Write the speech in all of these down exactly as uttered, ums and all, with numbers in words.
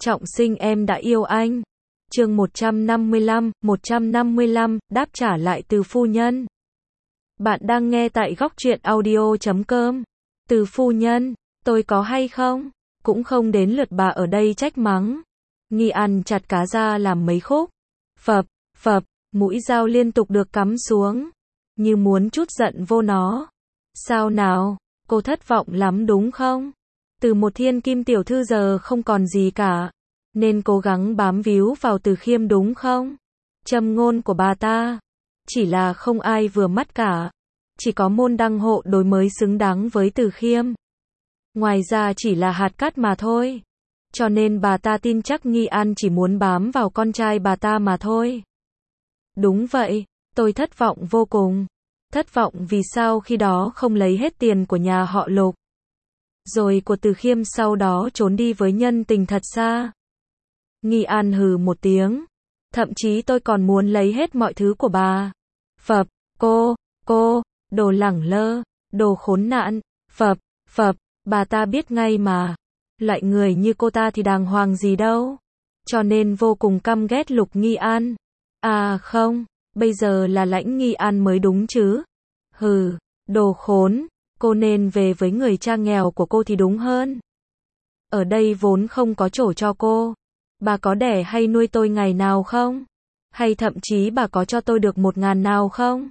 Trọng sinh em đã yêu anh. Chương một trăm năm mươi lăm, một trăm năm mươi lăm, đáp trả lại từ phu nhân. Bạn đang nghe tại góc truyện audio chấm com. Từ phu nhân, tôi có hay không? Cũng không đến lượt bà ở đây trách mắng. Nghi An chặt cá ra làm mấy khúc. Phập, phập, mũi dao liên tục được cắm xuống. Như muốn trút giận vô nó. Sao nào, cô thất vọng lắm đúng không? Từ một thiên kim tiểu thư giờ không còn gì cả. Nên cố gắng bám víu vào Từ Khiêm đúng không? Châm ngôn của bà ta. Chỉ là không ai vừa mắt cả. Chỉ có môn đăng hộ đối mới xứng đáng với Từ Khiêm. Ngoài ra chỉ là hạt cát mà thôi. Cho nên bà ta tin chắc Nghi An chỉ muốn bám vào con trai bà ta mà thôi. Đúng vậy, tôi thất vọng vô cùng. Thất vọng vì sao khi đó không lấy hết tiền của nhà họ Lục. Rồi của Từ Khiêm sau đó trốn đi với nhân tình thật xa. Nghi An hừ một tiếng. Thậm chí tôi còn muốn lấy hết mọi thứ của bà. Phập, cô, cô, đồ lẳng lơ, đồ khốn nạn, phập, phập, bà ta biết ngay mà. Loại người như cô ta thì đàng hoàng gì đâu. Cho nên vô cùng căm ghét Lục Nghi An. À không, bây giờ là Lãnh Nghi An mới đúng chứ. Hừ, đồ khốn, cô nên về với người cha nghèo của cô thì đúng hơn. Ở đây vốn không có chỗ cho cô. Bà có đẻ hay nuôi tôi ngày nào không? Hay thậm chí bà có cho tôi được một ngàn nào không?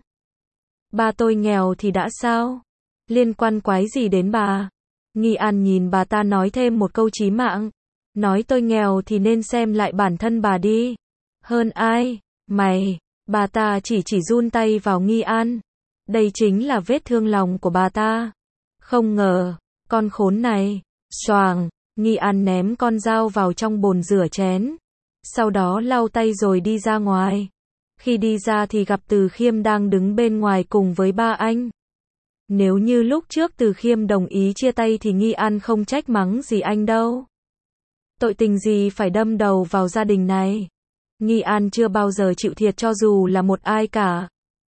Ba tôi nghèo thì đã sao? Liên quan quái gì đến bà? Nghi An nhìn bà ta nói thêm một câu chí mạng. Nói tôi nghèo thì nên xem lại bản thân bà đi. Hơn ai? Mày. Bà ta chỉ chỉ run tay vào Nghi An. Đây chính là vết thương lòng của bà ta. Không ngờ, con khốn này. Xoàng, Nghi An ném con dao vào trong bồn rửa chén. Sau đó lau tay rồi đi ra ngoài. Khi đi ra thì gặp Từ Khiêm đang đứng bên ngoài cùng với ba anh. Nếu như lúc trước Từ Khiêm đồng ý chia tay thì Nghi An không trách mắng gì anh đâu. Tội tình gì phải đâm đầu vào gia đình này. Nghi An chưa bao giờ chịu thiệt cho dù là một ai cả.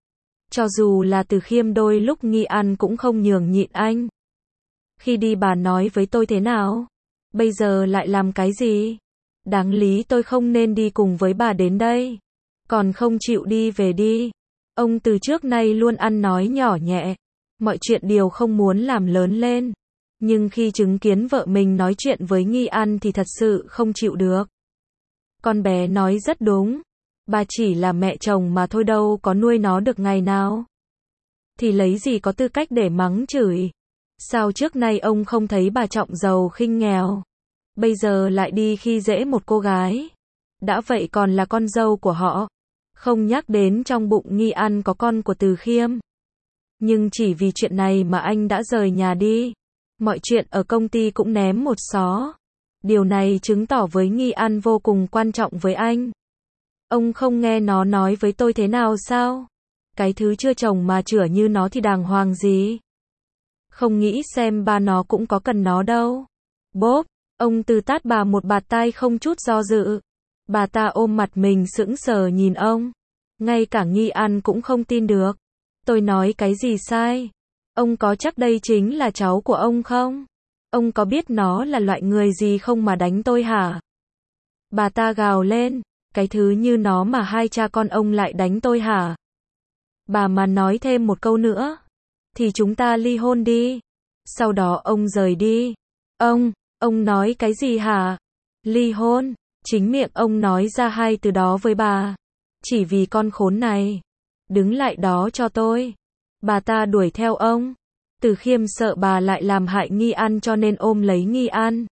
Cho dù là Từ Khiêm đôi lúc Nghi An cũng không nhường nhịn anh. Khi đi bà nói với tôi thế nào? Bây giờ lại làm cái gì? Đáng lý tôi không nên đi cùng với bà đến đây. Còn không chịu đi về đi. Ông từ trước nay luôn ăn nói nhỏ nhẹ. Mọi chuyện đều không muốn làm lớn lên. Nhưng khi chứng kiến vợ mình nói chuyện với Nghi An thì thật sự không chịu được. Con bé nói rất đúng. Bà chỉ là mẹ chồng mà thôi đâu có nuôi nó được ngày nào. Thì lấy gì có tư cách để mắng chửi. Sao trước nay ông không thấy bà trọng giàu khinh nghèo. Bây giờ lại đi khi dễ một cô gái. Đã vậy còn là con dâu của họ. Không nhắc đến trong bụng Nghi An có con của Từ Khiêm. Nhưng chỉ vì chuyện này mà anh đã rời nhà đi. Mọi chuyện ở công ty cũng ném một xó. Điều này chứng tỏ với Nghi An vô cùng quan trọng với anh. Ông không nghe nó nói với tôi thế nào sao? Cái thứ chưa chồng mà chửa như nó thì đàng hoàng gì? Không nghĩ xem ba nó cũng có cần nó đâu. Bốp, ông Từ tát bà một bạt tai không chút do dự. Bà ta ôm mặt mình sững sờ nhìn ông. Ngay cả Nghi An cũng không tin được. Tôi nói cái gì sai? Ông có chắc đây chính là cháu của ông không? Ông có biết nó là loại người gì không mà đánh tôi hả? Bà ta gào lên. Cái thứ như nó mà hai cha con ông lại đánh tôi hả? Bà mà nói thêm một câu nữa. Thì chúng ta ly hôn đi. Sau đó ông rời đi. Ông, ông nói cái gì hả? Ly hôn. Chính miệng ông nói ra hai từ đó với bà. Chỉ vì con khốn này. Đứng lại đó cho tôi. Bà ta đuổi theo ông. Từ Khiêm sợ bà lại làm hại Nghi An cho nên ôm lấy Nghi An.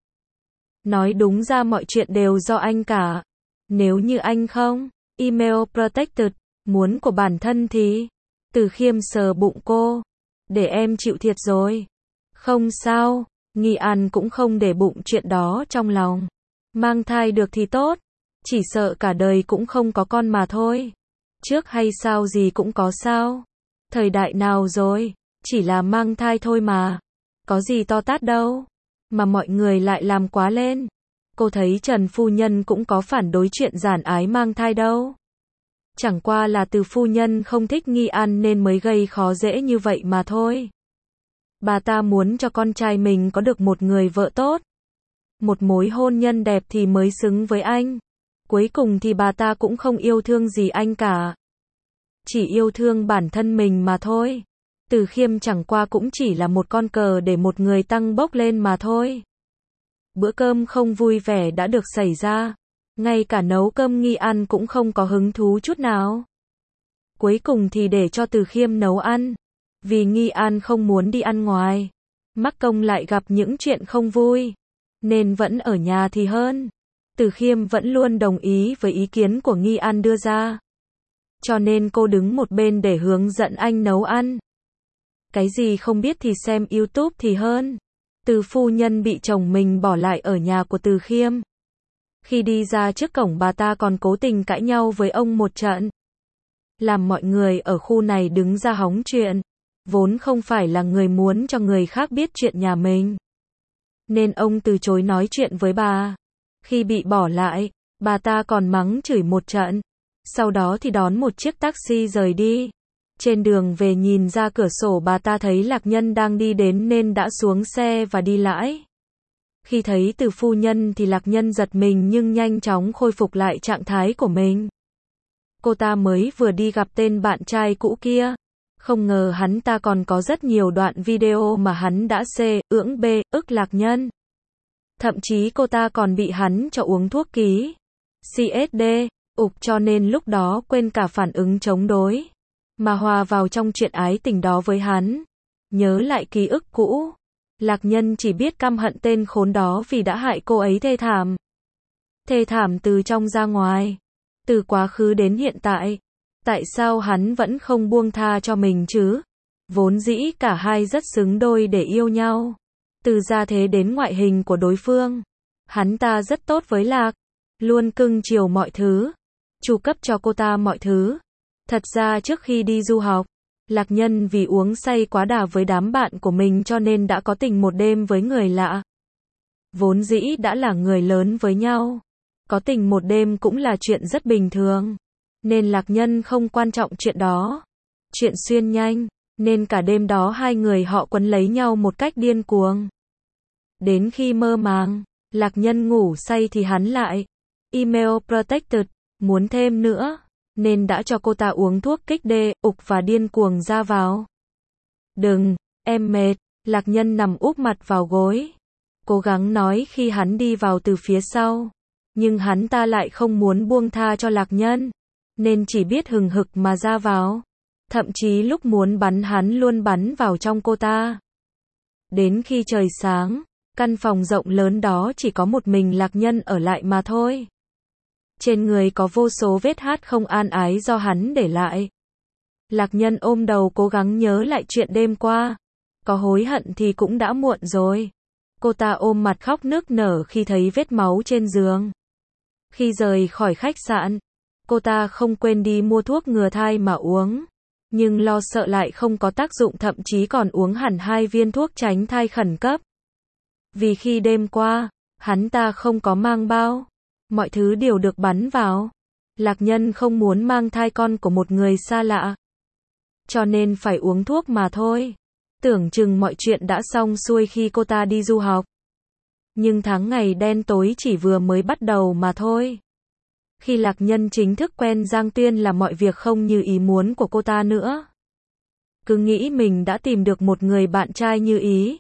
Nói đúng ra mọi chuyện đều do anh cả. Nếu như anh không, email protected, muốn của bản thân thì. Từ Khiêm sờ bụng cô. Để em chịu thiệt rồi. Không sao, Nghi An cũng không để bụng chuyện đó trong lòng. Mang thai được thì tốt. Chỉ sợ cả đời cũng không có con mà thôi. Trước hay sau gì cũng có sao. Thời đại nào rồi, chỉ là mang thai thôi mà. Có gì to tát đâu. Mà mọi người lại làm quá lên. Cô thấy Trần phu nhân cũng có phản đối chuyện giản ái mang thai đâu. Chẳng qua là Từ phu nhân không thích Nghi An nên mới gây khó dễ như vậy mà thôi. Bà ta muốn cho con trai mình có được một người vợ tốt. một mối hôn nhân đẹp thì mới xứng với anh. Cuối cùng thì bà ta cũng không yêu thương gì anh cả. Chỉ yêu thương bản thân mình mà thôi. Từ Khiêm chẳng qua cũng chỉ là một con cờ để một người tăng bốc lên mà thôi. Bữa cơm không vui vẻ đã được xảy ra. Ngay cả nấu cơm Nghi An cũng không có hứng thú chút nào. Cuối cùng thì để cho Từ Khiêm nấu ăn. Vì Nghi An không muốn đi ăn ngoài. Mắc công lại gặp những chuyện không vui. Nên vẫn ở nhà thì hơn. Từ Khiêm vẫn luôn đồng ý với ý kiến của Nghi An đưa ra. Cho nên cô đứng một bên để hướng dẫn anh nấu ăn. Cái gì không biết thì xem YouTube thì hơn. Từ phu nhân bị chồng mình bỏ lại ở nhà của Từ Khiêm. Khi đi ra trước cổng bà ta còn cố tình cãi nhau với ông một trận. Làm mọi người ở khu này đứng ra hóng chuyện. Vốn không phải là người muốn cho người khác biết chuyện nhà mình. Nên ông từ chối nói chuyện với bà. Khi bị bỏ lại, bà ta còn mắng chửi một trận. Sau đó thì đón một chiếc taxi rời đi. Trên đường về nhìn ra cửa sổ bà ta thấy Lạc Nhân đang đi đến nên đã xuống xe và đi lái. Khi thấy Từ phu nhân thì Lạc Nhân giật mình nhưng nhanh chóng khôi phục lại trạng thái của mình. Cô ta mới vừa đi gặp tên bạn trai cũ kia. Không ngờ hắn ta còn có rất nhiều đoạn video mà hắn đã c, ưỡng b, ức Lạc Nhân. Thậm chí cô ta còn bị hắn cho uống thuốc ký xê ét đê, ục cho nên lúc đó quên cả phản ứng chống đối. Mà hòa vào trong chuyện ái tình đó với hắn. Nhớ lại ký ức cũ. Lạc Nhân chỉ biết căm hận tên khốn đó vì đã hại cô ấy thê thảm. Thê thảm từ trong ra ngoài. Từ quá khứ đến hiện tại. Tại sao hắn vẫn không buông tha cho mình chứ? Vốn dĩ cả hai rất xứng đôi để yêu nhau. Từ gia thế đến ngoại hình của đối phương. Hắn ta rất tốt với Lạc. Luôn cưng chiều mọi thứ. Chu cấp cho cô ta mọi thứ. Thật ra trước khi đi du học, Lạc Nhân vì uống say quá đà với đám bạn của mình cho nên đã có tình một đêm với người lạ. Vốn dĩ đã là người lớn với nhau. Có tình một đêm cũng là chuyện rất bình thường. Nên Lạc Nhân không quan trọng chuyện đó. Chuyện xuyên nhanh. Nên cả đêm đó hai người họ quấn lấy nhau một cách điên cuồng. Đến khi mơ màng, Lạc Nhân ngủ say thì hắn lại. Email protected. Muốn thêm nữa. Nên đã cho cô ta uống thuốc kích đê, ục và điên cuồng ra vào. Đừng, em mệt. Lạc Nhân nằm úp mặt vào gối. Cố gắng nói khi hắn đi vào từ phía sau. Nhưng hắn ta lại không muốn buông tha cho Lạc Nhân. Nên chỉ biết hừng hực mà ra vào. Thậm chí lúc muốn bắn hắn luôn bắn vào trong cô ta. Đến khi trời sáng, căn phòng rộng lớn đó chỉ có một mình Lạc Nhân ở lại mà thôi. Trên người có vô số vết hát không an ái do hắn để lại. Lạc Nhân ôm đầu cố gắng nhớ lại chuyện đêm qua. Có hối hận thì cũng đã muộn rồi. Cô ta ôm mặt khóc nức nở khi thấy vết máu trên giường. Khi rời khỏi khách sạn, cô ta không quên đi mua thuốc ngừa thai mà uống. Nhưng lo sợ lại không có tác dụng, thậm chí còn uống hẳn hai viên thuốc tránh thai khẩn cấp. Vì khi đêm qua, hắn ta không có mang bao. Mọi thứ đều được bắn vào. Lạc Nhân không muốn mang thai con của một người xa lạ. Cho nên phải uống thuốc mà thôi. Tưởng chừng mọi chuyện đã xong xuôi khi cô ta đi du học. Nhưng tháng ngày đen tối chỉ vừa mới bắt đầu mà thôi. Khi Lạc Nhân chính thức quen Giang Tuyên là mọi việc không như ý muốn của cô ta nữa. Cứ nghĩ mình đã tìm được một người bạn trai như ý.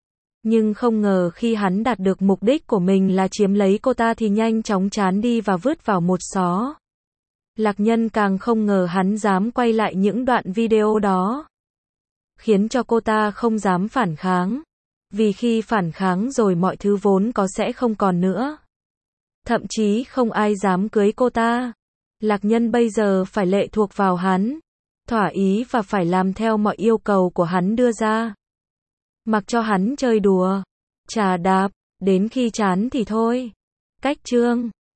Nhưng không ngờ khi hắn đạt được mục đích của mình là chiếm lấy cô ta thì nhanh chóng chán đi và vứt vào một xó. Lạc Nhân càng không ngờ hắn dám quay lại những đoạn video đó. Khiến cho cô ta không dám phản kháng. Vì khi phản kháng rồi mọi thứ vốn có sẽ không còn nữa. Thậm chí không ai dám cưới cô ta. Lạc Nhân bây giờ phải lệ thuộc vào hắn. Thỏa ý và phải làm theo mọi yêu cầu của hắn đưa ra. Mặc cho hắn chơi đùa, chà đạp, đến khi chán thì thôi. Cách chương